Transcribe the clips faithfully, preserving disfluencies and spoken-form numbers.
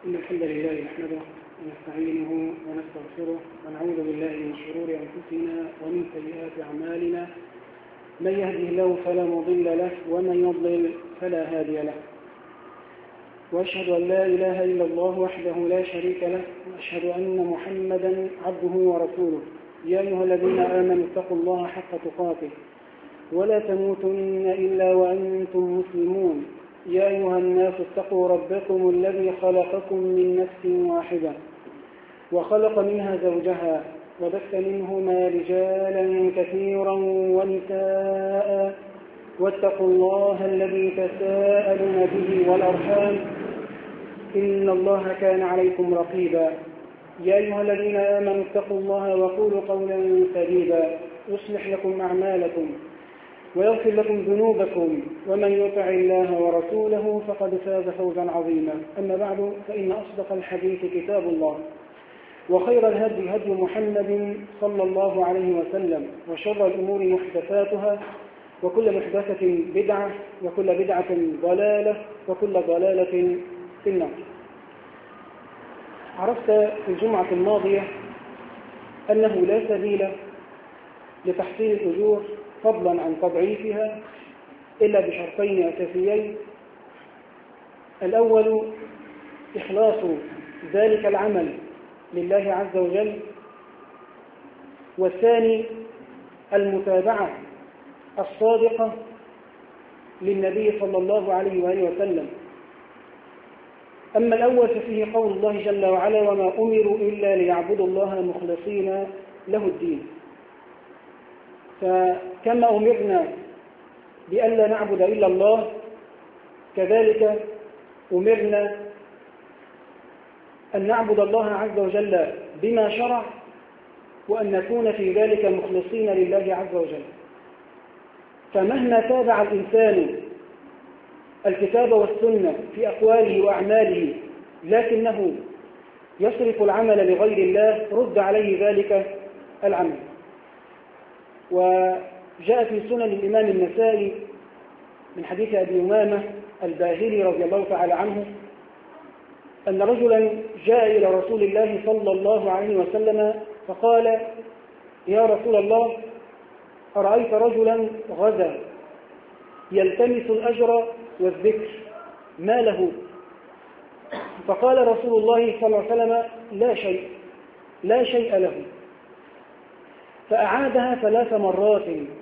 إن الحمد لله نحمده ونستعينه ونستغفره ونعوذ بالله من شرور أنفسنا ومن سيئات أعمالنا. من يهده الله فلا مضل له ومن يضلل فلا هادي له. وأشهد أن لا إله إلا الله وحده لا شريك له، وأشهد أن محمدا عبده ورسوله. يا أيها الذين آمنوا اتقوا الله حق تقاته ولا تموتن إلا وأنتم مسلمون. يا أيها الناس اتقوا ربكم الذي خلقكم من نفس واحدة وخلق منها زوجها وبث منهما رجالا كثيرا ونساء، واتقوا الله الذي تساءلون به والأرحام إن الله كان عليكم رقيبا. يا أيها الذين آمنوا اتقوا الله وقولوا قولا سديدا يصلح لكم أعمالكم ويغفر لكم ذنوبكم، ومن يطع الله ورسوله فقد فاز فوزا عظيما. أما بعد، فإن أصدق الحديث كتاب الله، وخير الهدي هدي محمد صلى الله عليه وسلم، وشر الأمور محدثاتها، وكل محدثة بدعة، وكل بدعة ضلالة، وكل ضلالة في النار. عرفت في الجمعة الماضية أنه لا سبيل لتحصيل الأجور فضلا عن تضعيفها إلا بشرطين أساسيين: الأول إخلاص ذلك العمل لله عز وجل، والثاني المتابعة الصادقة للنبي صلى الله عليه وآله وسلم. أما الأول ففيه قول الله جل وعلا: وما أمروا إلا ليعبدوا الله مخلصين له الدين. فكما أمرنا بألا نعبد إلا الله، كذلك أمرنا أن نعبد الله عز وجل بما شرع، وأن نكون في ذلك مخلصين لله عز وجل. فمهما تابع الإنسان الكتاب والسنة في أقواله وأعماله لكنه يصرف العمل لغير الله، رد عليه ذلك العمل. وجاء في سنن الإمام النسائي من حديث أبي أمامة الباهلي رضي الله تعالى عنه أن رجلا جاء إلى رسول الله صلى الله عليه وسلم فقال: يا رسول الله، أرأيت رجلا غزا يلتمس الأجر والذكر، ما له؟ فقال رسول الله صلى الله عليه وسلم: لا شيء لا شيء له. فأعادها ثلاث مرات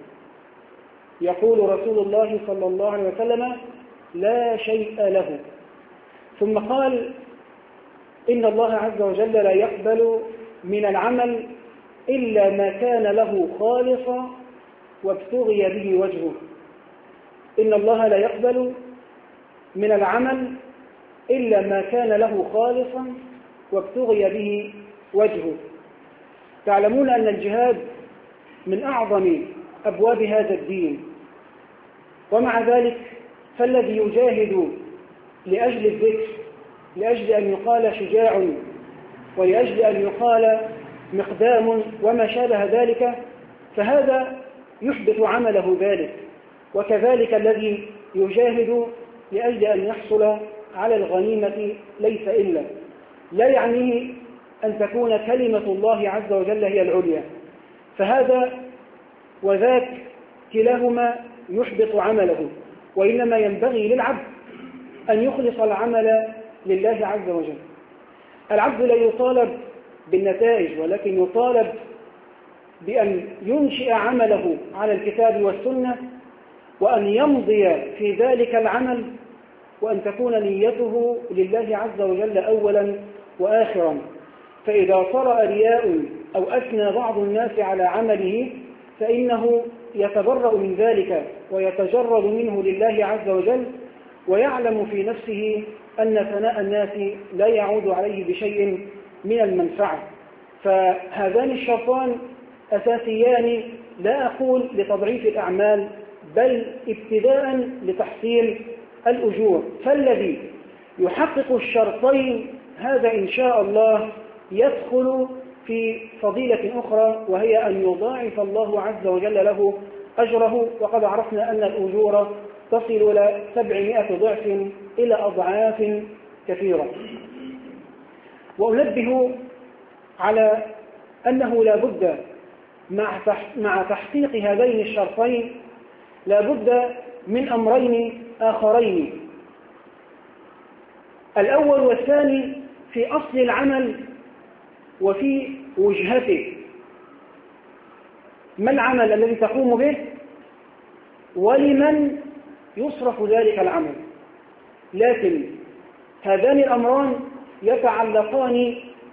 يقول رسول الله صلى الله عليه وسلم: لا شيء له. ثم قال: إن الله عز وجل لا يقبل من العمل إلا ما كان له خالصا وابتغي به وجهه. إن الله لا يقبل من العمل إلا ما كان له خالصا وابتغي به وجهه. تعلمون أن الجهاد من أعظم أبواب هذا الدين، ومع ذلك فالذي يجاهد لأجل الذكر، لأجل أن يقال شجاع، ولأجل أن يقال مقدام وما شابه ذلك، فهذا يحبط عمله ذلك. وكذلك الذي يجاهد لأجل أن يحصل على الغنيمة ليس إلا، لا يعنيه أن تكون كلمة الله عز وجل هي العليا، فهذا وذاك كلاهما يحبط عمله. وإنما ينبغي للعبد أن يخلص العمل لله عز وجل. العبد لا يطالب بالنتائج، ولكن يطالب بأن ينشئ عمله على الكتاب والسنة، وأن يمضي في ذلك العمل، وأن تكون نيته لله عز وجل أولا وآخرا. فإذا طرأ رياء أو أثنى بعض الناس على عمله فإنه يتبرأ من ذلك ويتجرد منه لله عز وجل، ويعلم في نفسه أن ثناء الناس لا يعود عليه بشيء من المنفعة. فهذان الشرطان أساسيان، لا أقول لتضعيف الأعمال، بل ابتداء لتحصيل الأجور. فالذي يحقق الشرطين هذا إن شاء الله يدخل في فضيلة أخرى، وهي أن يضاعف الله عز وجل له أجره. وقد عرفنا أن الأجور تصل إلى سبعمائة ضعف إلى أضعاف كثيرة. وأنبه على أنه لا بد مع تحقيق هذين الشرطين لا بد من أمرين آخرين. الأول والثاني في أصل العمل وفي وجهته. ما العمل الذي تقوم به ولمن يصرف ذلك العمل؟ لكن هذان الأمران يتعلقان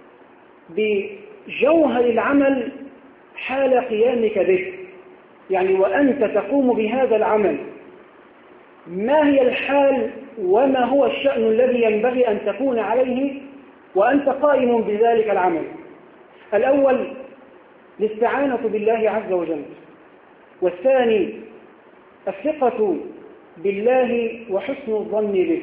بجوهر العمل حال قيامك به. يعني وأنت تقوم بهذا العمل ما هي الحال وما هو الشأن الذي ينبغي أن تكون عليه وأنت قائم بذلك العمل؟ الأول الاستعانة بالله عز وجل، والثاني الثقة بالله وحسن الظن به.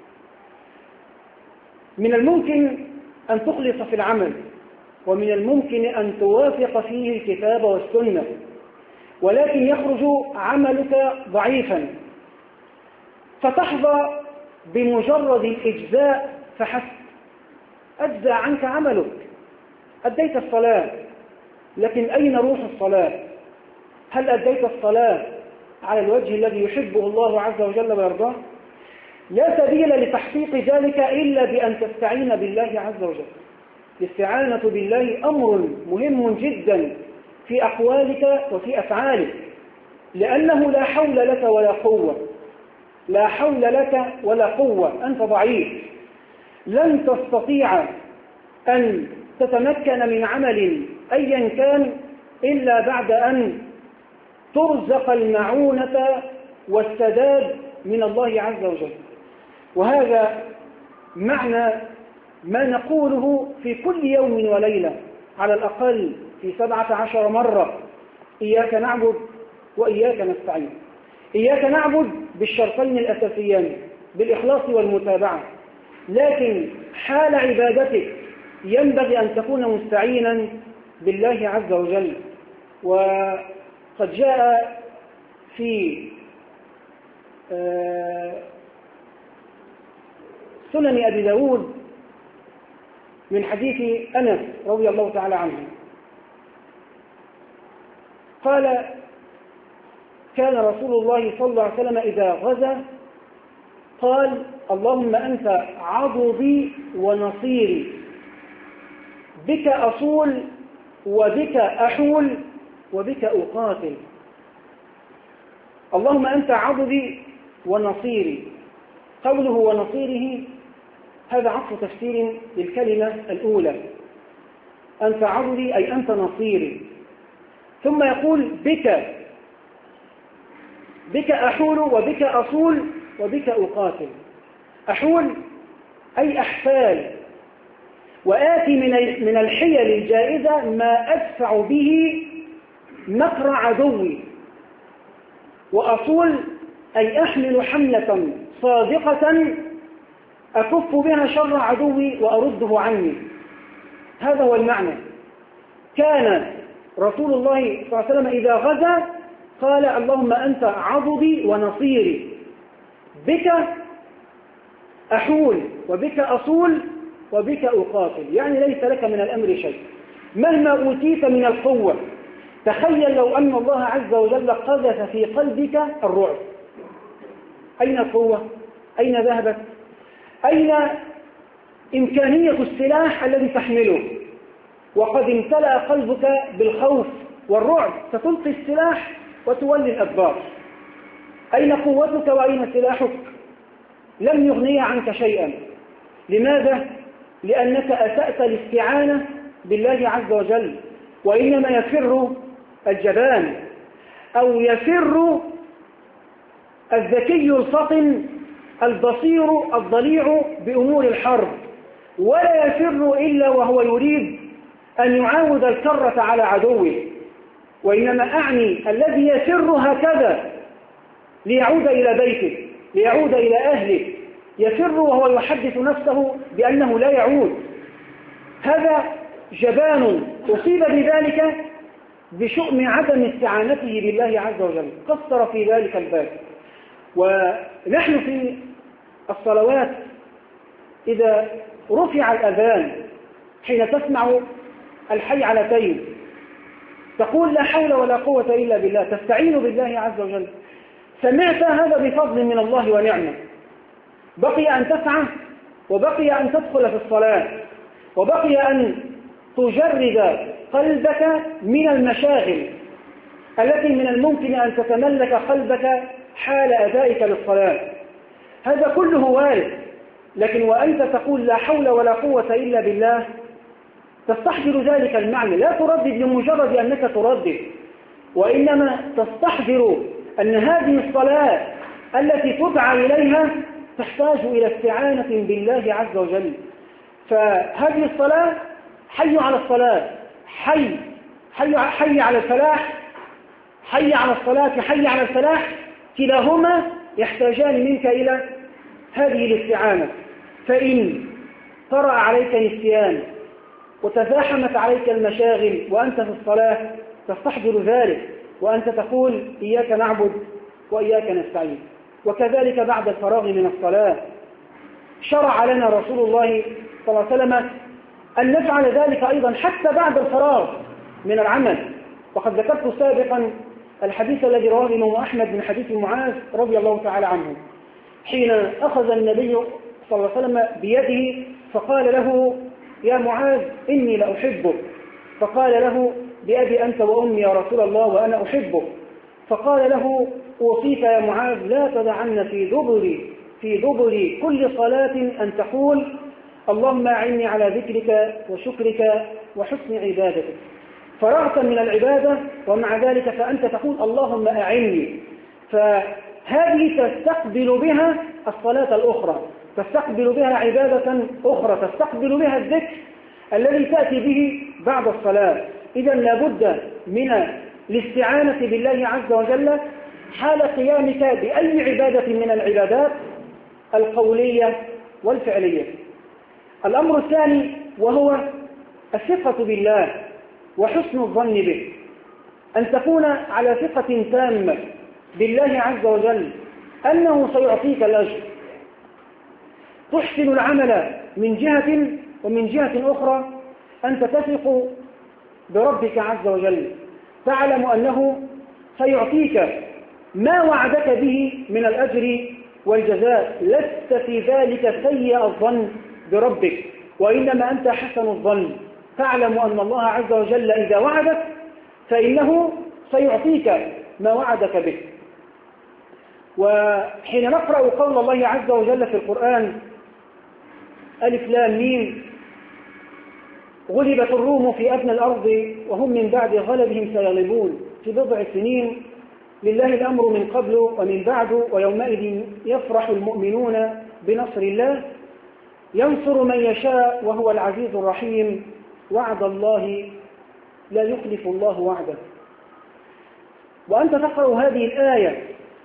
من الممكن أن تخلص في العمل، ومن الممكن أن توافق فيه الكتاب والسنة، ولكن يخرج عملك ضعيفا فتحظى بمجرد الإجزاء فحسب. أجزى عنك عملك، أديت الصلاة، لكن أين روح الصلاة؟ هل أديت الصلاة على الوجه الذي يحبه الله عز وجل ويرضاه؟ لا سبيل لتحقيق ذلك إلا بأن تستعين بالله عز وجل. الاستعانة بالله أمر مهم جدا في أقوالك وفي أفعالك، لأنه لا حول لك ولا قوة، لا حول لك ولا قوة، أنت ضعيف، لن تستطيع أن تتمكن من عمل أيا كان إلا بعد أن ترزق المعونة والسداد من الله عز وجل. وهذا معنى ما نقوله في كل يوم وليلة على الأقل في سبعة عشر مرة: إياك نعبد وإياك نستعين. إياك نعبد بالشرطين الأساسيين بالإخلاص والمتابعة، لكن حال عبادتك ينبغي أن تكون مستعينا بالله عز وجل. وقد جاء في سنن أبي داود من حديث أنس رضي الله تعالى عنه قال: كان رسول الله صلى الله عليه وسلم إذا غزا قال: اللهم أنت عضدي ونصيري، بك أصول وبك أحول وبك أقاتل. اللهم أنت عضدي ونصيري. قوله ونصيره هذا عطف تفسير للكلمة الأولى: أنت عضدي أي أنت نصيري. ثم يقول: بك بك أحول وبك أصول وبك أقاتل. أحول أي أحفال، وآتي من الحيل الجائزة ما أدفع به مكر عدوي. وأصول أي أحمل حملة صادقة أكف بها شر عدوي وأرده عني. هذا هو المعنى. كان رسول الله صلى الله عليه وسلم إذا غزا قال: اللهم أنت عضدي ونصيري، بك أحول وبك أصول وبك أقاتل. يعني ليس لك من الأمر شيء مهما أوتيت من القوة. تخيل لو أن الله عز وجل قذف في قلبك الرعب، أين القوة؟ أين ذهبت؟ أين إمكانية السلاح الذي تحمله؟ وقد امتلأ قلبك بالخوف والرعب، فتلقي السلاح وتولي الأدبار. أين قوتك وأين سلاحك؟ لم يغني عنك شيئا. لماذا؟ لأنك أسأت الاستعانة بالله عز وجل. وإنما يفر الجبان أو يفر الذكي الفطن البصير الضليع بأمور الحرب، ولا يفر إلا وهو يريد أن يعاود الكرة على عدوه. وإنما أعني الذي يفر هكذا ليعود إلى بيته، ليعود إلى أهله، يفر وهو يحدث نفسه بأنه لا يعود. هذا جبان أصيب بذلك بشؤم عدم استعانته بالله عز وجل، قصر في ذلك الباب. ونحن في الصلوات إذا رفع الأذان حين تسمع الحي على تين تقول لا حول ولا قوة إلا بالله، تستعين بالله عز وجل. سمعت هذا بفضل من الله ونعمة، بقي أن تسعى وبقي أن تدخل في الصلاة وبقي أن تجرد قلبك من المشاغل التي من الممكن أن تتملك قلبك حال أدائك للصلاة. هذا كله وارد، لكن وأنت تقول لا حول ولا قوة إلا بالله تستحضر ذلك المعنى، لا تردد لمجرد أنك تردد، وإنما تستحضر أن هذه الصلاة التي تدعى إليها تحتاج إلى استعانة بالله عز وجل. فهذه الصلاة حي على الصلاة، حي حي, حي على الفلاح، حي على الصلاة، حي على الفلاح، كلاهما يحتاجان منك إلى هذه الاستعانة. فإن طرأ عليك نسيان وتزاحمت عليك المشاغل وأنت في الصلاة تستحضر ذلك وأنت تقول إياك نعبد وإياك نستعين. وكذلك بعد الفراغ من الصلاة شرع لنا رسول الله صلى الله عليه وسلم أن نفعل ذلك أيضا حتى بعد الفراغ من العمل. وقد ذكرت سابقا الحديث الذي رواه الإمام أحمد من حديث معاذ رضي الله تعالى عنه، حين أخذ النبي صلى الله عليه وسلم بيده فقال له يا معاذ إني لأحبك، فقال له بأبي أنت وأمي يا رسول الله وأنا أحبك، فقال له أوصيك يا معاذ لا تدعن في دبر في دبر كل صلاة أن تقول اللهم أعني على ذكرك وشكرك وحسن عبادتك. فرغت من العبادة ومع ذلك فأنت تقول اللهم أعني، فهذه تستقبل بها الصلاة الأخرى، تستقبل بها عبادة أخرى، تستقبل بها الذكر الذي تأتي به بعد الصلاة. إذا لابد من الاستعانة بالله عز وجل حال قيامك بأي عبادة من العبادات القولية والفعلية. الأمر الثاني وهو الثقة بالله وحسن الظن به، أن تكون على ثقة تامة بالله عز وجل أنه سيعطيك الأجر. تحسن العمل من جهة ومن جهة أخرى أنت تثق بربك عز وجل، تعلم أنه سيعطيك ما وعدك به من الأجر والجزاء، لست في ذلك سيء الظن بربك، وإنما أنت حسن الظن، تعلم أن الله عز وجل إذا وعدك فإنه سيعطيك ما وعدك به. وحين نقرأ قول الله عز وجل في القرآن ألف لام ميم غلبت الروم في أدنى الأرض وهم من بعد غلبهم سيغلبون في بضع سنين لله الأمر من قبل ومن بعد ويومئذ يفرح المؤمنون بنصر الله ينصر من يشاء وهو العزيز الرحيم وعد الله لا يخلف الله وعده. وأنت تقرأ هذه الآية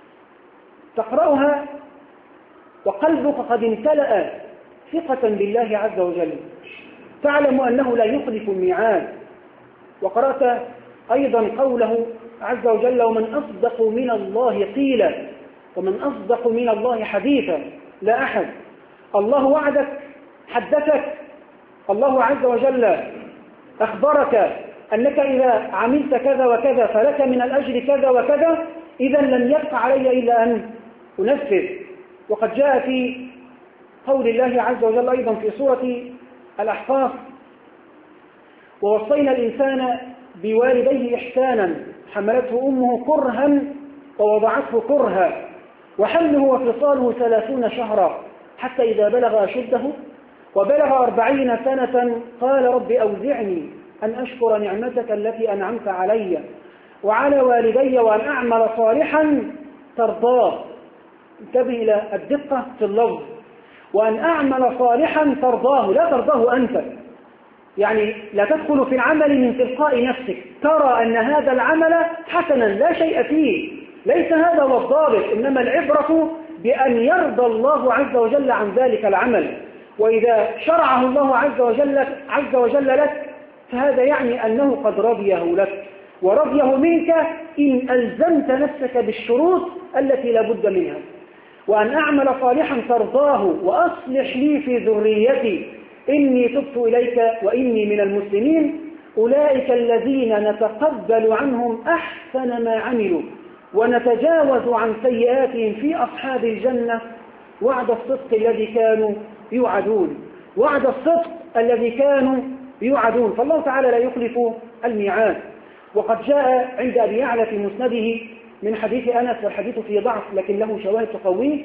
تقرأها وقلبك قد امتلأ ثقة بالله عز وجل، تعلم أنه لا يخلف الميعاد. وقرأت أيضا قوله عز وجل ومن أصدق من الله قيلا ومن أصدق من الله حديثا لا أحد. الله وعدك، حدثك، الله عز وجل أخبرك أنك إذا عملت كذا وكذا فلك من الأجر كذا وكذا، إذا لم يبق علي إلا أن أنفذ. وقد جاء في قول الله عز وجل أيضا في سورة الأحقاف ووصينا الإنسان بوالديه إحسانا حملته أمه كرها ووضعته كرها وحمله وفصاله ثلاثون شهرا حتى إذا بلغ أشده وبلغ أربعين سنة قال رب أوزعني أن أشكر نعمتك التي أنعمت علي وعلى والدي وأن أعمل صالحا ترضاه. انتبه إلى الدقة في اللفظ، وأن أعمل صالحا ترضاه، لا ترضاه أنت، يعني لا تدخل في العمل من تلقاء نفسك، ترى أن هذا العمل حسنا لا شيء فيه، ليس هذا هو الضابط، إنما العبرة بأن يرضى الله عز وجل عن ذلك العمل. وإذا شرعه الله عز وجل, عز وجل لك فهذا يعني أنه قد رضيه لك ورضيه منك إن ألزمت نفسك بالشروط التي لا بد منها. وأن أعمل صالحا ترضاه وأصلح لي في ذريتي، إني تبت إليك وإني من المسلمين أولئك الذين نتقبل عنهم أحسن ما عملوا ونتجاوز عن سيئاتهم في أصحاب الجنة وعد الصدق الذي كانوا يوعدون وعد الصدق الذي كانوا يوعدون. فالله تعالى لا يخلف الميعاد. وقد جاء عند أبي يعلى في مسنده من حديث أنس، والحديث فيه ضعف لكن له شواهد تقويه،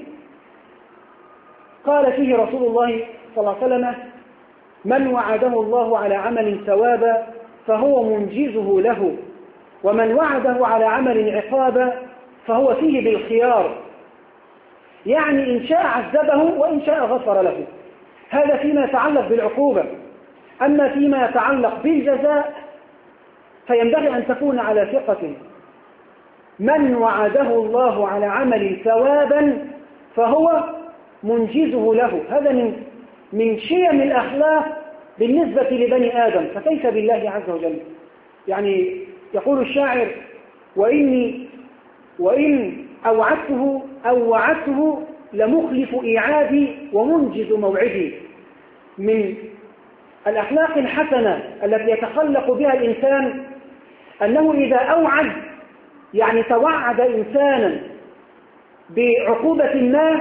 قال فيه رسول الله صلى الله عليه وسلم: من وعده الله على عمل ثوابا فهو منجزه له، ومن وعده على عمل عقابا فهو فيه بالخيار، يعني إن شاء عذبه وإن شاء غفر له. هذا فيما يتعلق بالعقوبة. أما فيما يتعلق بالجزاء فينبغي أن تكون على ثقة. من وعده الله على عمل ثوابا فهو منجزه له. هذا من من شيم الأخلاق بالنسبة لبني آدم، فكيف بالله عز وجل؟ يعني يقول الشاعر: وإني وإن أوعدته أو وعدته لمخلف إيعادي ومنجز موعدي. من الأخلاق الحسنة التي يتخلق بها الإنسان أنه إذا أوعد، يعني توعد إنسانا بعقوبة ما،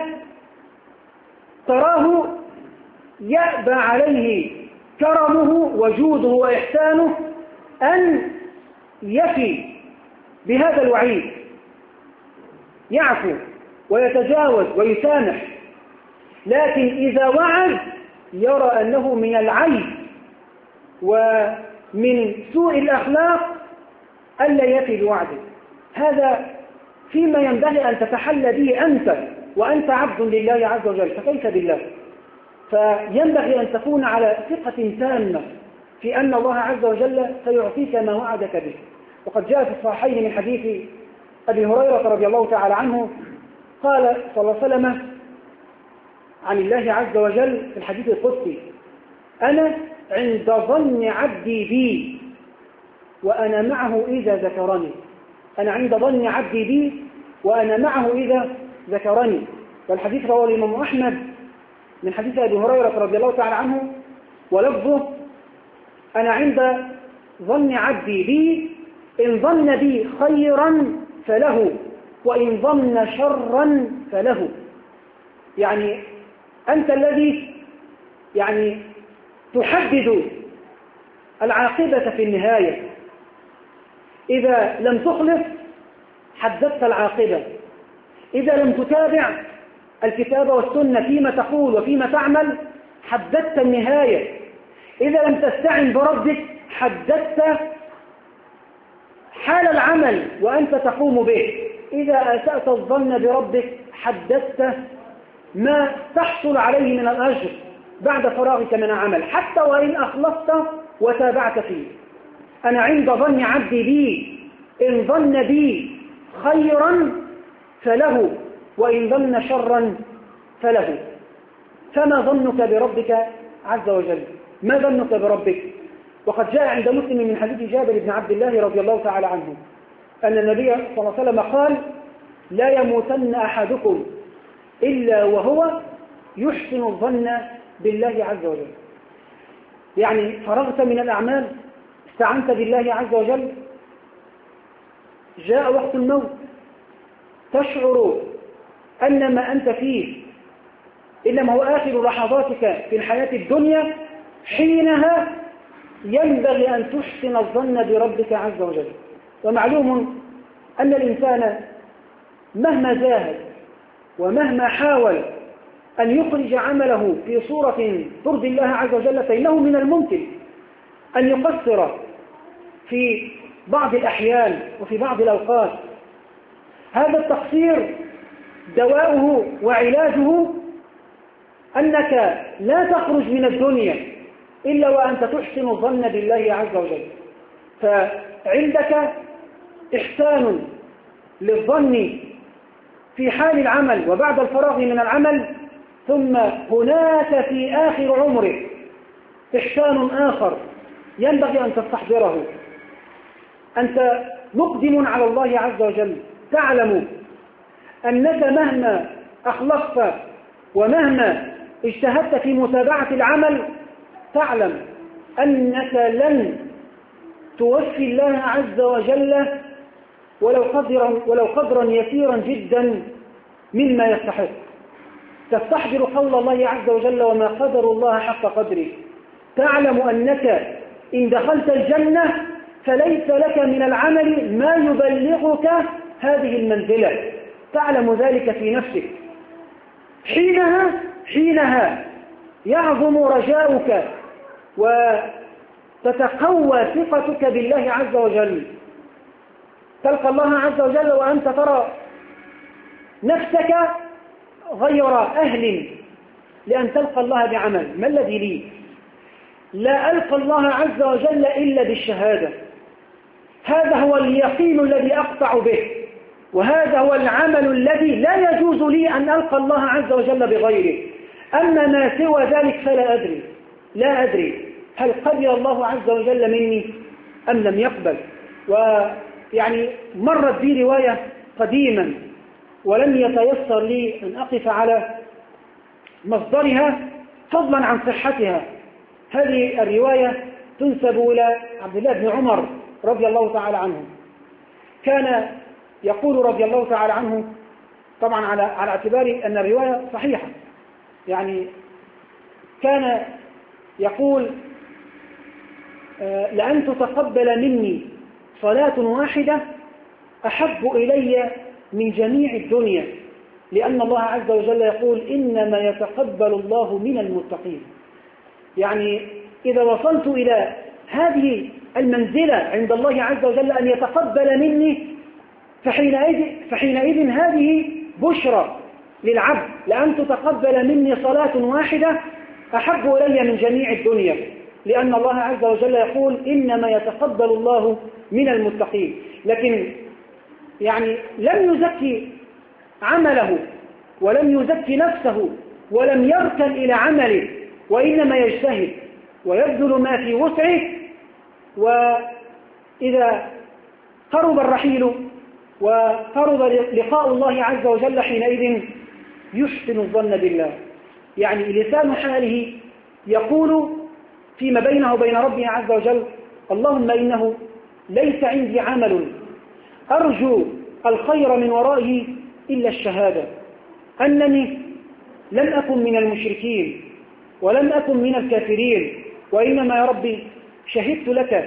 تراه يأبى عليه كرمه وجوده وإحسانه أن يفي بهذا الوعيد، يعفو ويتجاوز ويسامح. لكن إذا وعد يرى أنه من العيب ومن سوء الأخلاق ألا يفي بوعده. هذا فيما ينبغي أن تتحلى به أنت وأنت عبد لله عز وجل، فكيف بالله؟ فينبغي أن تكون على ثقة تامة في أن الله عز وجل سيعطيك ما وعدك به. وقد جاء في الصحيحين من حديث أبي هريرة رضي الله تعالى عنه قال صلى الله عليه وسلم عن الله عز وجل في الحديث القدسي: أنا عند ظن عبدي بي وأنا معه إذا ذكرني. أنا عند ظن عبدي بي وأنا معه إذا ذكرني. والحديث رواه الإمام أحمد من حديث أبي هريرة رضي الله تعالى عنه ولفظه: أنا عند ظن عبدي بي إن ظن بي خيرا فله وإن ظن شرا فله. يعني أنت الذي يعني تحدد العاقبة في النهاية. إذا لم تخلص حددت العاقبة، إذا لم تتابع الكتاب والسنة فيما تقول وفيما تعمل حددت النهاية، إذا لم تستعن بربك حددت حال العمل وأنت تقوم به، إذا أسأت الظن بربك حددت ما تحصل عليه من الأجر بعد فراغك من العمل حتى وإن أخلصت وتابعت فيه. أنا عند ظن عبدي بي إن ظن بي خيرا فله وإن ظن شرا فله. فما ظنك بربك عز وجل؟ ما ظنك بربك؟ وقد جاء عند مسلم من حديث جابر بن عبد الله رضي الله تعالى عنه أن النبي صلى الله عليه وسلم قال: لا يموتن أحدكم إلا وهو يحسن الظن بالله عز وجل. يعني فرغت من الأعمال، استعنت بالله عز وجل، جاء وقت الموت تشعر أن ما أنت فيه إنما هو آخر لحظاتك في الحياة الدنيا، حينها ينبغي أن تحسن الظن بربك عز وجل. ومعلوم أن الإنسان مهما جاهد ومهما حاول أن يخرج عمله في صورة ترضي الله عز وجل فإنه من الممكن أن يقصر في بعض الأحيان وفي بعض الأوقات. هذا التقصير دواؤه وعلاجه أنك لا تخرج من الدنيا إلا وأنت تحسن الظن بالله عز وجل. فعندك إحسان للظن في حال العمل وبعد الفراغ من العمل، ثم هناك في آخر عمرك إحسان آخر ينبغي أن تستحضره. أنت مقدم على الله عز وجل، تعلم أنك مهما أخلصت ومهما اجتهدت في متابعة العمل تعلم أنك لن توفي الله عز وجل ولو قدرا, ولو قدرا يسيرا جدا مما يستحق. تستحضر قول الله عز وجل وما قدر الله حق قدره. تعلم أنك إن دخلت الجنة فليس لك من العمل ما يبلغك هذه المنزلة. تعلم ذلك في نفسك. حينها حينها يعظم رجاؤك وتتقوى ثقتك بالله عز وجل. تلقى الله عز وجل وأنت ترى نفسك غير أهل لأن تلقى الله بعمل. ما الذي لي؟ لا ألقى الله عز وجل إلا بالشهادة. هذا هو اليقين الذي أقطع به، وهذا هو العمل الذي لا يجوز لي أن ألقى الله عز وجل بغيره. أما ما سوى ذلك فلا أدري لا أدري هل قبل الله عز وجل مني أم لم يقبل. ويعني مرت بي رواية قديما ولم يتيسر لي أن أقف على مصدرها فضلا عن صحتها. هذه الرواية تنسب إلى عبد الله بن عمر رضي الله تعالى عنه. كان يقول رضي الله تعالى عنه، طبعا على على اعتبار أن الرواية صحيحة، يعني كان يقول لأن تتقبل مني صلاة واحدة أحب إلي من جميع الدنيا، لأن الله عز وجل يقول إنما يتقبل الله من المتقين. يعني إذا وصلت إلى هذه المنزلة عند الله عز وجل أن يتقبل مني فحينئذ, فحينئذ هذه بشرى للعبد، لأن تتقبل مني صلاة واحدة أحب إلي من جميع الدنيا، لأن الله عز وجل يقول إنما يتقبل الله من المتقين. لكن يعني لم يزكي عمله ولم يزكي نفسه ولم يركن إلى عمله، وإنما يجتهد ويبذل ما في وسعه، وإذا قرب الرحيل وقرب لقاء الله عز وجل حينئذ يحسن الظن بالله. يعني لسان حاله يقول فيما بينه وبين ربه عز وجل اللهم إنه ليس عندي عمل أرجو الخير من ورائه إلا الشهادة أنني لم أكن من المشركين ولم أكن من الكافرين، وإنما يا ربي شهدت لك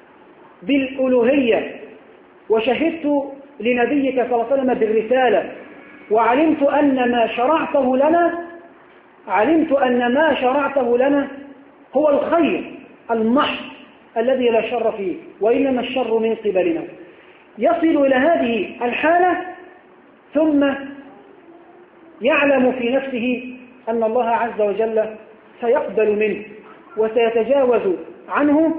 بالألوهية وشهدت لنبيك صلى الله عليه وسلم بالرسالة، وعلمت أن ما شرعته لنا علمت أن ما شرعته لنا هو الخير المحض الذي لا شر فيه، وإنما الشر من قبلنا. يصل إلى هذه الحالة ثم يعلم في نفسه أن الله عز وجل سيقبل منه وسيتجاوز عنه.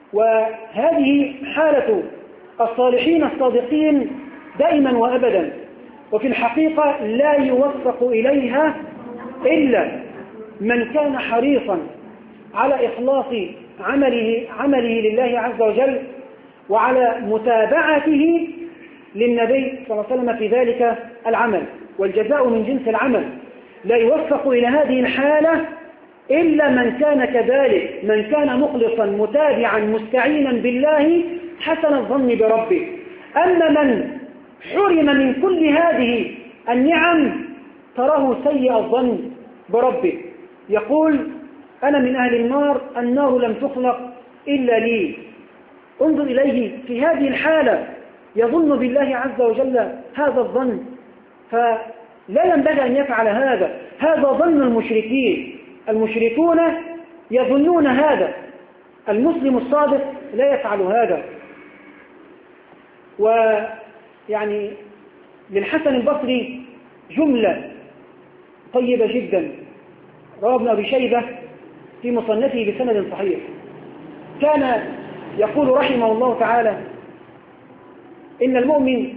وهذه حالة الصالحين الصادقين دائما وأبدا، وفي الحقيقة لا يوفق إليها إلا من كان حريصا على إخلاص عمله, عمله لله عز وجل وعلى متابعته للنبي صلى الله عليه وسلم في ذلك العمل، والجزاء من جنس العمل. لا يوفق إلى هذه الحالة إلا من كان كذلك، من كان مخلصا متابعا مستعينا بالله حسن الظن بربه. أما من حرم من كل هذه النعم تراه سيء الظن بربه، يقول أنا من أهل النار، النار لم تخلق إلا لي. انظر إليه في هذه الحالة يظن بالله عز وجل هذا الظن، فلا ينبغي أن يفعل هذا. هذا ظن المشركين، المشركون يظنون هذا، المسلم الصادق لا يفعل هذا. ويعني للحسن البصري جملة طيبة جدا رواه ابن أبي شيبة في مصنفه بسند صحيح. كان يقول رحمه الله تعالى إن المؤمن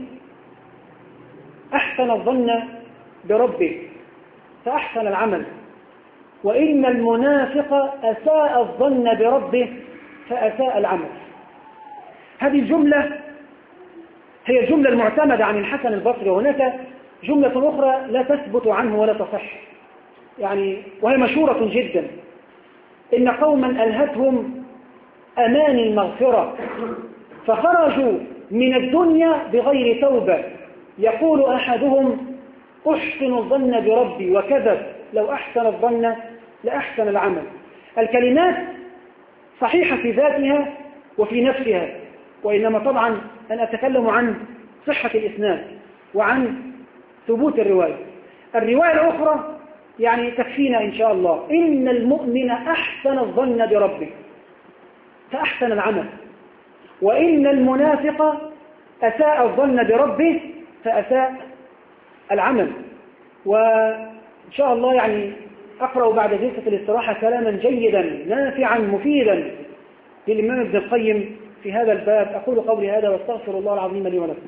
أحسن الظن بربه فأحسن العمل، وإن المنافق أساء الظن بربه فأساء العمل. هذه الجملة هي الجملة المعتمدة عن الحسن البصري، وهناك جملة أخرى لا تثبت عنه ولا تصح، يعني وهي مشهورة جدا. إن قوما ألهتهم أمان المغفرة فخرجوا من الدنيا بغير توبة. يقول أحدهم أحسن الظن بربي وكذب، لو أحسن الظن لأحسن العمل. الكلمات صحيحة في ذاتها وفي نفسها، وإنما طبعا أنا أتكلم عن صحة الإسناد وعن ثبوت الرواية. الرواية الأخرى يعني تكفينا إن شاء الله: إن المؤمن أحسن الظن بربه فأحسن العمل، وإن المنافق أساء الظن بربه فأساء العمل. وإن شاء الله يعني أقرأ بعد جلسة الاستراحة كلاما جيدا نافعا مفيدا للإمام ابن القيم في هذا الباب. أقول قولي هذا واستغفر الله العظيم لي ولكم.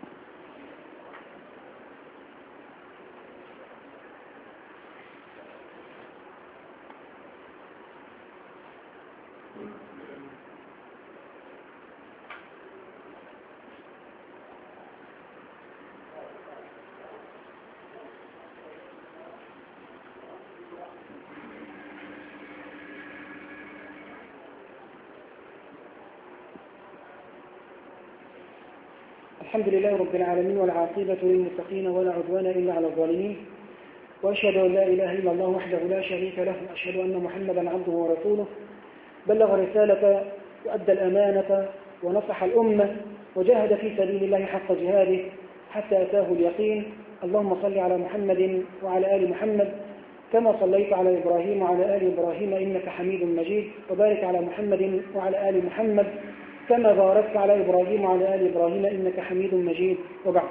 الحمد لله رب العالمين، والعاقبة للمتقين ولا عدوان إلا على الظالمين، وأشهد أن لا إله إلا الله وحده لا شريك له، وأشهد أن محمدا عبده ورسوله بلغ رسالة وأدى الأمانة ونصح الأمة وجاهد في سبيل الله حق جهاده حتى أتاه اليقين. اللهم صل على محمد وعلى آل محمد كما صليت على إبراهيم وعلى آل إبراهيم إنك حميد مجيد، وبارك على محمد وعلى آل محمد كما باركت على إبراهيم وعلى آل إبراهيم إنك حميد مجيد. وبعد،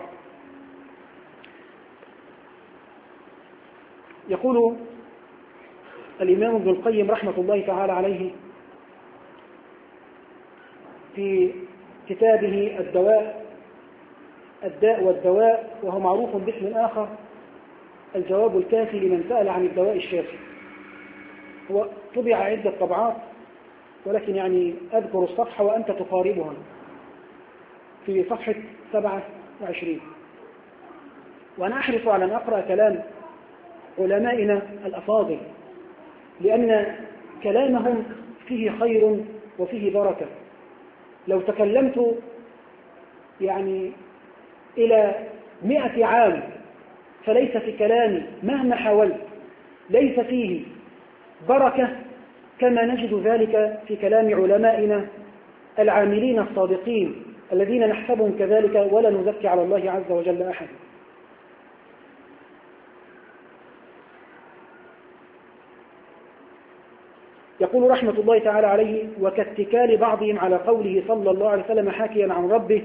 يقول الإمام ابن القيم رحمة الله تعالى عليه في كتابه الدواء الداء والدواء، وهو معروف باسم آخر: الجواب الكافي لمن سأل عن الدواء الشافي. هو طبع عدة طبعات، ولكن يعني أذكر الصفحة وأنت تقاربها في صفحة سبعة وعشرين. وأنا أحرص على أن أقرأ كلام علمائنا الأفاضل، لأن كلامهم فيه خير وفيه بركة. لو تكلمت يعني إلى مئة عام فليس في كلامي مهما حاولت ليس فيه بركة كما نجد ذلك في كلام علمائنا العاملين الصادقين الذين نحسبهم كذلك ولا نزكي على الله عز وجل أحد. يقول رحمة الله تعالى عليه: وكاتكال بعضهم على قوله صلى الله عليه وسلم حاكيا عن ربه: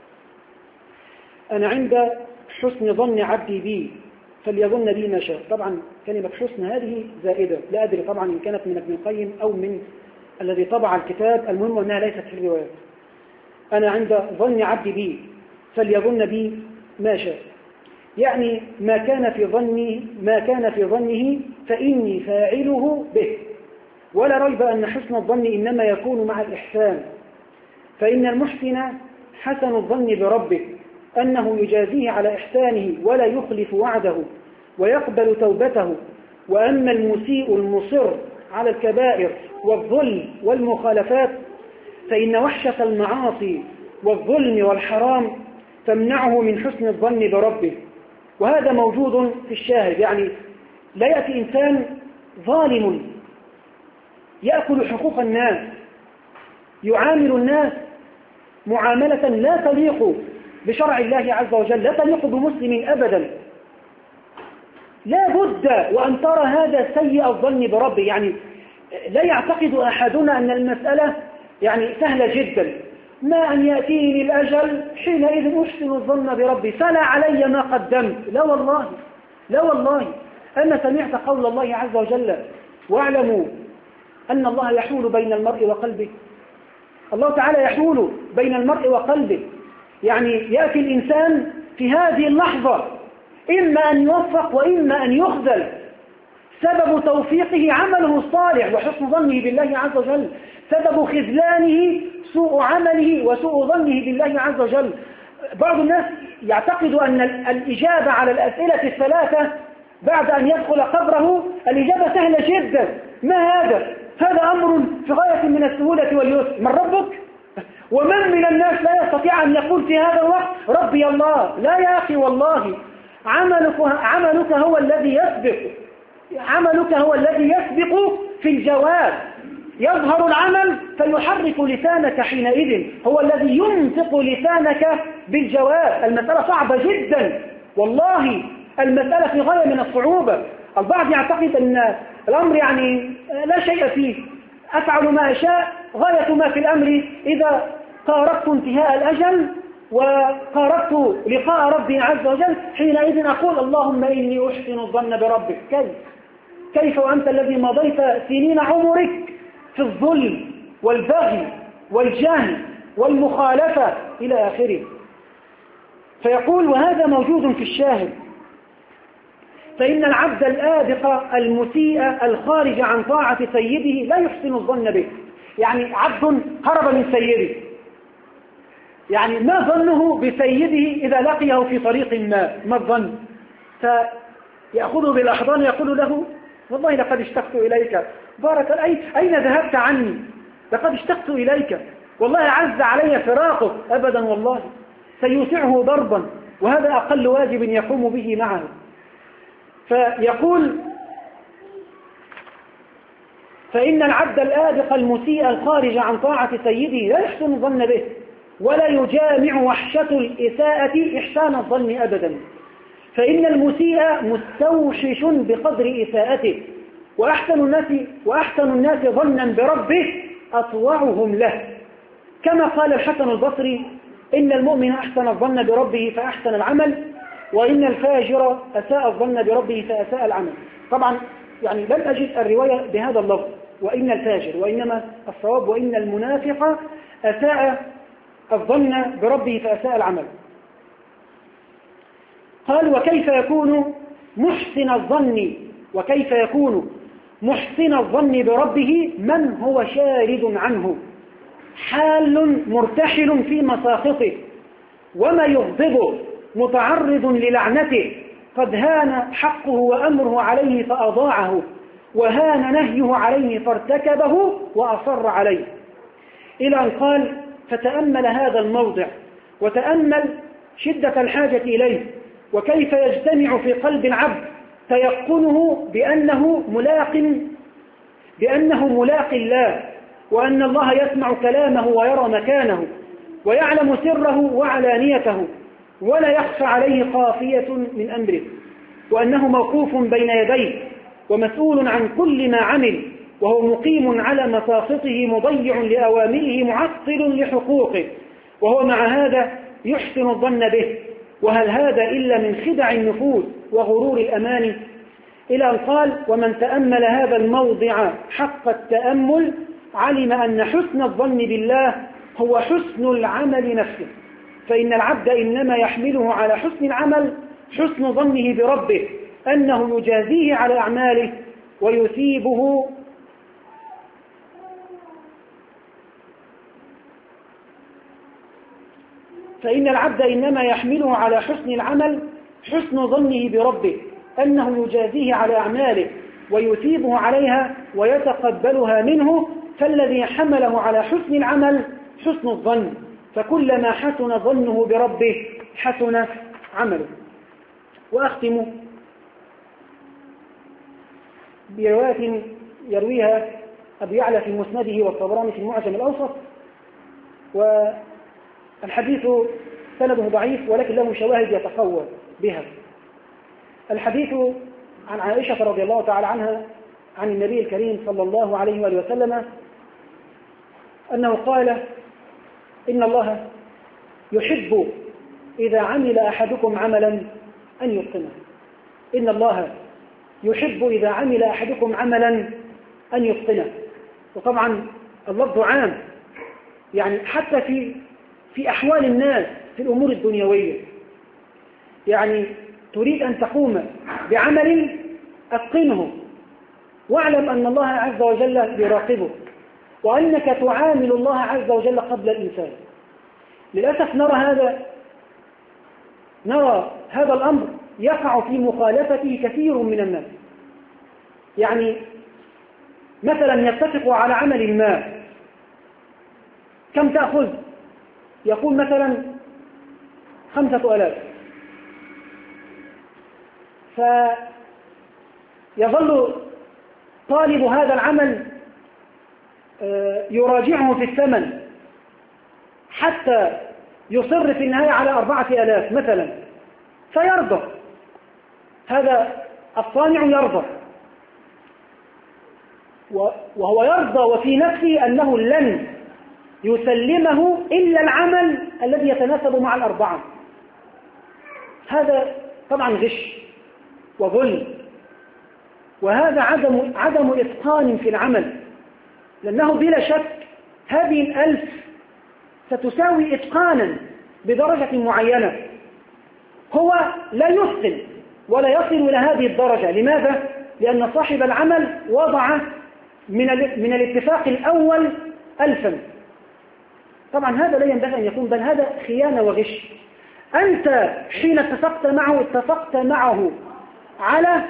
أنا عند حسن ظن عبدي بي فليظن بي ما شاء. طبعا كلمة حسن هذه زائدة، لا أدري طبعا إن كانت من ابن القيم أو من الذي طبع الكتاب، المهم أنها ليست في الروايات. أنا عند ظن عبدي بي فليظن بي ما شاء، يعني ما كان في ظني ما كان في ظنه فإني فاعله به. ولا ريب أن حسن الظن إنما يكون مع الإحسان، فإن المحسن حسن الظن بربه أنه يجازيه على إحسانه ولا يخلف وعده ويقبل توبته. وأما المسيء المصر على الكبائر والظلم والمخالفات فإن وحشة المعاصي والظلم والحرام تمنعه من حسن الظن بربه، وهذا موجود في الشاهد. يعني لا يأتي إنسان ظالم يأكل حقوق الناس، يعامل الناس معاملة لا تليق بشرع الله عز وجل، لا تليق بمسلم أبدا. لا بد وأن ترى هذا سيء الظن بربه. يعني لا يعتقد أحدنا أن المسألة يعني سهلة جدا، ما أن يأتيني الأجل حينئذ أحسن الظن بربي فلا علي ما قدمت. لا والله، لا والله. أنا سمعت قول الله عز وجل: واعلموا أن الله يحول بين المرء وقلبه. الله تعالى يحول بين المرء وقلبه، يعني يأتي الإنسان في هذه اللحظة إما أن يوفق وإما أن يخذل. سبب توفيقه عمله الصالح وحسن ظنه بالله عز وجل، سبب خذلانه سوء عمله وسوء ظنه بالله عز وجل. بعض الناس يعتقد أن الإجابة على الأسئلة الثلاثة بعد أن يدخل قبره الإجابة سهلة جدا. ما هذا؟ هذا أمر في غاية من السهولة واليسر. من ربك؟ ومن من الناس لا يستطيع أن يقول في هذا الوقت ربي الله؟ لا يا أخي، والله عملك, عملك هو الذي يسبق، عملك هو الذي يسبق في الجواب. يظهر العمل فيحرك لسانك حينئذ، هو الذي ينطق لسانك بالجواب. المسألة صعبة جدا، والله المسألة في غاية من الصعوبة. البعض يعتقد أن الأمر يعني لا شيء فيه، أفعل ما أشاء، غاية ما في الأمر إذا قاربت انتهاء الأجل وقاربت لقاء ربي عز وجل حينئذ أقول اللهم إني أحسن الظن بربك. كيف كيف وأنت الذي مضيت سنين عمرك في الظلم والبغي والجهل والمخالفة إلى آخره. فيقول وهذا موجود في الشاهد: فإن العبد الآبق المسيء الخارج عن طاعة سيده لا يحسن الظن به. يعني عبد هرب من سيده، يعني ما ظنه بسيده إذا لقيه في طريق ما؟ ما الظن؟ فيأخذه بالأحضان يقول له والله لقد اشتقت إليك، بارك أين ذهبت عني؟ لقد اشتقت إليك، والله عز علي فراقك. أبدا والله، سيوسعه ضربا، وهذا أقل واجب يقوم به معه. فيقول فإن العبد الآبق المسيء الخارج عن طاعة سيده لا يحسن الظن به، ولا يجامع وحشة الإساءة إحسان الظن أبدا، فإن المسيء مستوحش بقدر إساءته، وأحسن الناس, وأحسن الناس ظنا بربه أطوعهم له. كما قال الحسن البصري: إن المؤمن أحسن الظن بربه فأحسن العمل، وإن الفاجر أساء الظن بربه فأساء العمل. طبعا يعني لم أجد الرواية بهذا اللفظ وإن الفاجر، وإنما الصواب وإن المنافق أساء الظن بربه فأساء العمل. قال وكيف يكون محسن الظن وكيف يكون محسن الظن بربه من هو شارد عنه حال مرتحل في مساخطه، وما يغضبه متعرض للعنته، قد هان حقه وأمره عليه فأضاعه، وهان نهيه عليه فارتكبه وأصر عليه. إلى أن قال فتأمل هذا الموضع وتأمل شدة الحاجة إليه، وكيف يجتمع في قلب العبد تيقنه بأنه ملاق بأنه ملاق الله، وأن الله يسمع كلامه ويرى مكانه ويعلم سره وعلانيته، ولا يخفى عليه خافية من أمره، وأنه موقوف بين يديه ومسؤول عن كل ما عمل، وهو مقيم على مساخطه مضيع لأوامره معطل لحقوقه، وهو مع هذا يحسن الظن به. وهل هذا إلا من خدع النفوس وغرور الأمان؟ إلى أن قال ومن تأمل هذا الموضع حق التأمل علم أن حسن الظن بالله هو حسن العمل نفسه، فإن العبد إنما يحمله على حسن العمل حسن ظنه بربه أنه يجازيه على أعماله ويثيبه فإن العبد إنما يحمله على حسن العمل حسن ظنه بربه أنه يجازيه على أعماله ويثيبه عليها ويتقبلها منه، فالذي حمله على حسن العمل حسن الظن، فكلما حسن ظنه بربه حسن عمله. وأختم برواية يرويها أبي يعلى في مسنده والطبراني في المعجم الأوسط، والحديث سنده ضعيف ولكن له شواهد يتقوى بها. الحديث عن عائشة رضي الله تعالى عنها عن النبي الكريم صلى الله عليه وآله وسلم أنه قال إن الله يحب إذا عمل أحدكم عملا أن يتقنه. إن الله يحب إذا عمل أحدكم عملا أن يتقنه. وطبعا اللفظ عام، يعني حتى في في أحوال الناس في الأمور الدنيوية، يعني تريد أن تقوم بعمل أتقنه، واعلم أن الله عز وجل يراقبه، وأنك تعامل الله عز وجل قبل الإنسان. للأسف نرى هذا نرى هذا الأمر يقع في مخالفته كثير من الناس. يعني مثلا يتفق على عمل ما، كم تأخذ؟ يقول مثلا خمسة آلاف، فيظل طالب هذا العمل يراجعه في الثمن حتى يصر في النهاية على أربعة آلاف مثلا، فيرضى، هذا الصانع يرضى، وهو يرضى وفي نفسه أنه لن يسلمه إلا العمل الذي يتناسب مع الأربعة. هذا طبعا غش وظلم، وهذا عدم عدم إتقان في العمل، لأنه بلا شك هذه الألف ستساوي إتقانا بدرجة معينة، هو لا يتقن ولا يصل إلى هذه الدرجة. لماذا؟ لأن صاحب العمل وضع من من الاتفاق الأول ألفا. طبعا هذا لا ينبغي أن يكون، بل هذا خيانة وغش. أنت حين اتفقت معه اتفقت معه على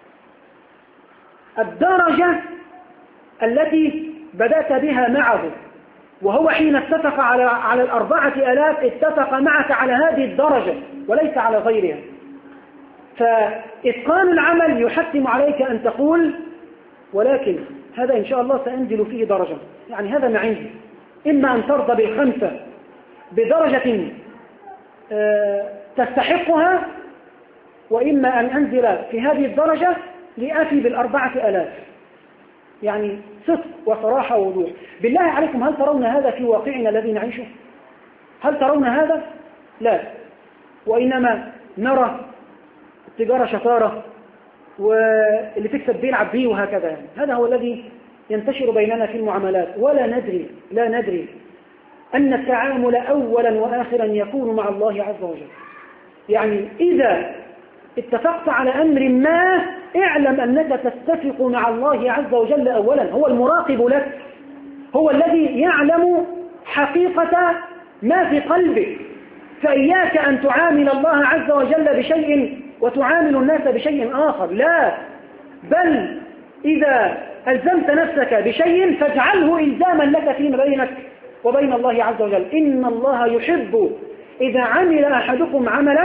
الدرجة التي بدأت بها معه، وهو حين اتفق على على الأربعة آلاف اتفق معك على هذه الدرجة وليس على غيرها. فإتقان العمل يحتم عليك أن تقول ولكن هذا إن شاء الله سأنزل فيه درجة، يعني هذا ما عندي، إما أن ترضى بالخمسة بدرجة تستحقها، وإما أن أنزل في هذه الدرجة لآتي بالأربعة آلاف. يعني صدق وصراحة ووضوح. بالله عليكم، هل ترون هذا في واقعنا الذي نعيشه؟ هل ترون هذا؟ لا، وإنما نرى التجارة شطارة، واللي تكسب بيلعب بيه وهكذا. يعني هذا هو الذي ينتشر بيننا في المعاملات، ولا ندري لا ندري أن التعامل أولا وآخرا يكون مع الله عز وجل. يعني إذا اتفقت على أمر ما اعلم أنك تتفق مع الله عز وجل أولا، هو المراقب لك، هو الذي يعلم حقيقة ما في قلبك. فإياك أن تعامل الله عز وجل بشيء وتعامل الناس بشيء آخر، لا، بل إذا ألزمت نفسك بشيء فاجعله إلزاما لك فيما بينك وبين الله عز وجل. إن الله يحب إذا عمل أحدكم عملا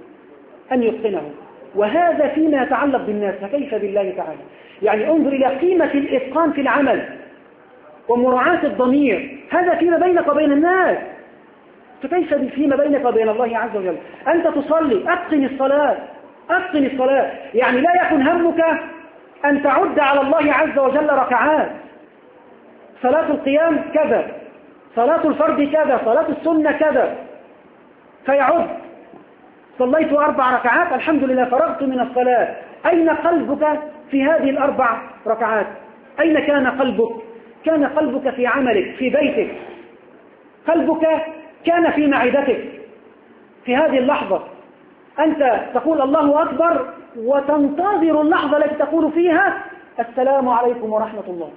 أن يتقنه، وهذا فيما يتعلق بالناس، فكيف بالله تعالى؟ يعني انظر إلى قيمة الإتقان في العمل ومراعاة الضمير، هذا فيما بينك وبين الناس، فكيف فيما بينك وبين الله عز وجل؟ أنت تصلي، أتقن الصلاة، أتقن الصلاة، يعني لا يكن همك أن تعد على الله عز وجل ركعات، صلاة القيام كذا، صلاة الفرد كذا، صلاة السنة كذا، فيعد صليت أربع ركعات الحمد لله فرغت من الصلاة. أين قلبك في هذه الأربع ركعات؟ أين كان قلبك؟ كان قلبك في عملك، في بيتك، قلبك كان في معدتك في هذه اللحظة. أنت تقول الله أكبر وتنتظر اللحظة التي تقول فيها السلام عليكم ورحمة الله.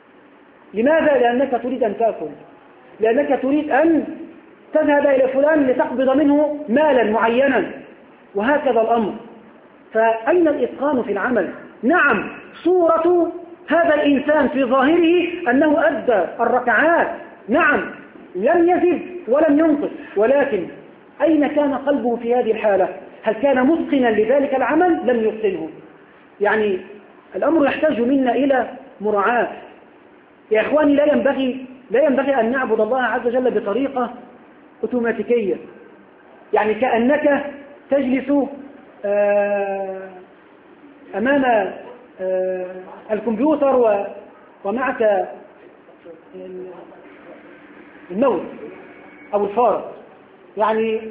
لماذا؟ لأنك تريد أن تأكل، لأنك تريد أن تذهب إلى فلان لتقبض منه مالا معينا، وهكذا الأمر. فأين الإتقان في العمل؟ نعم، صورة هذا الإنسان في ظاهره أنه أدى الركعات، نعم، لم يزد ولم ينقص، ولكن أين كان قلبه في هذه الحالة؟ هل كان متقنا لذلك العمل؟ لم يتقنه. يعني الأمر يحتاج منا إلى مراعاة. يا إخواني، لا ينبغي لا ينبغي أن نعبد الله عز وجل بطريقة أوتوماتيكية، يعني كأنك تجلس أمام الكمبيوتر ومعك الموت أو الفارة، يعني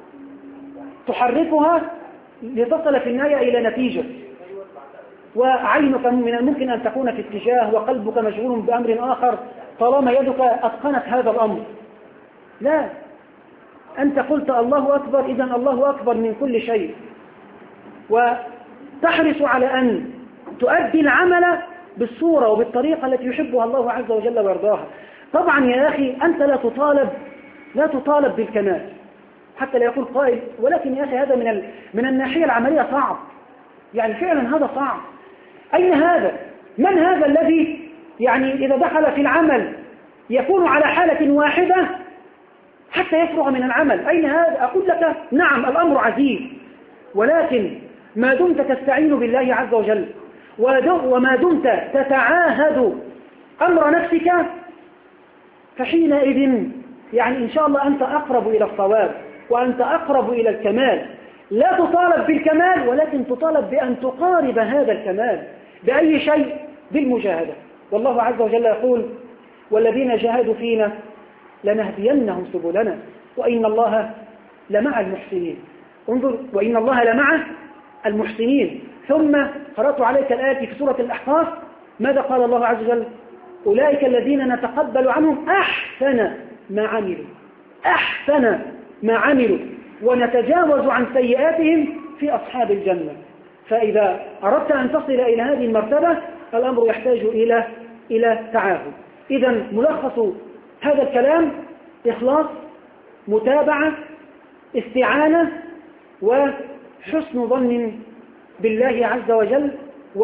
تحركها لتصل في النهاية إلى نتيجة، وعينك من الممكن أن تكون في اتجاه وقلبك مشغول بأمر آخر طالما يدك أتقنت هذا الأمر. لا، أنت قلت الله أكبر، إذن الله أكبر من كل شيء، وتحرص على أن تؤدي العمل بالصورة وبالطريقة التي يحبها الله عز وجل ويرضاها. طبعا يا أخي أنت لا تطالب لا تطالب بالكمال، حتى لا يقول قائل ولكن يا أخي هذا من من الناحية العملية صعب، يعني فعلا هذا صعب. أين هذا؟ من هذا الذي يعني إذا دخل في العمل يكون على حالة واحدة حتى يفرغ من العمل. أين هذا؟ أقول لك نعم الأمر عزيز، ولكن ما دمت تستعين بالله عز وجل وما دمت تتعاهد أمر نفسك فحينئذ يعني إن شاء الله أنت أقرب إلى الصواب وأنت أقرب إلى الكمال. لا تطالب بالكمال ولكن تطالب بأن تقارب هذا الكمال. بأي شيء؟ بالمجاهدة. والله عز وجل يقول والذين جاهدوا فينا لنهدينهم سبلنا وإن الله لمع المحسنين. انظر، وإن الله لمع المحسنين. ثم قرأت عليك الآية في سورة الأحقاف، ماذا قال الله عز وجل؟ أولئك الذين نتقبل عنهم أحسن ما عملوا، أحسن ما عملوا ونتجاوز عن سيئاتهم في أصحاب الجنة. فإذا أردت أن تصل إلى هذه المرتبة الأمر يحتاج إلى إلى تعاهد. إذا ملخص هذا الكلام إخلاص، متابعة، استعانة، وحسن ظن بالله عز وجل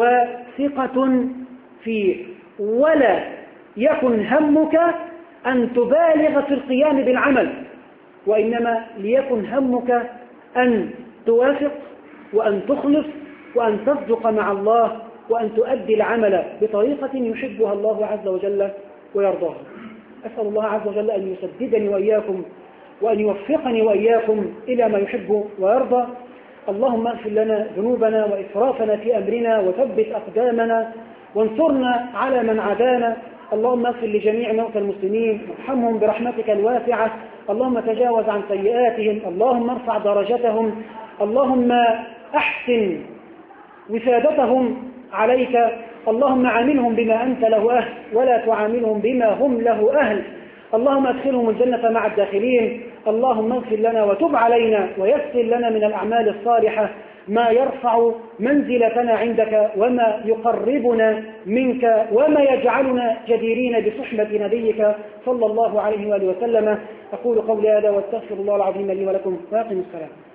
وثقة فيه. ولا يكن همك أن تبالغ في القيام بالعمل، وإنما ليكن همك أن توافق وأن تخلص وأن تصدق مع الله وأن تؤدي العمل بطريقة يحبها الله عز وجل ويرضاها. أسأل الله عز وجل أن يسددني وإياكم وأن يوفقني وإياكم إلى ما يحب ويرضى. اللهم اغفر لنا ذنوبنا وإسرافنا في أمرنا وثبت أقدامنا وانصرنا على من عادانا. اللهم اغفر لجميع موتى المسلمين وارحمهم برحمتك الواسعة. اللهم تجاوز عن سيئاتهم. اللهم ارفع درجتهم. اللهم أحسن وسادتهم عليك. اللهم عاملهم بما أنت له أهل ولا تعاملهم بما هم له أهل. اللهم ادخلهم الجنة مع الداخلين. اللهم اغفر لنا وتب علينا ويسر لنا من الأعمال الصالحة ما يرفع منزلتنا عندك وما يقربنا منك وما يجعلنا جديرين بصحبة نبيك صلى الله عليه وآله وسلم. أقول قولي هذا واستغفر الله العظيم لي ولكم وأقم الصلاة.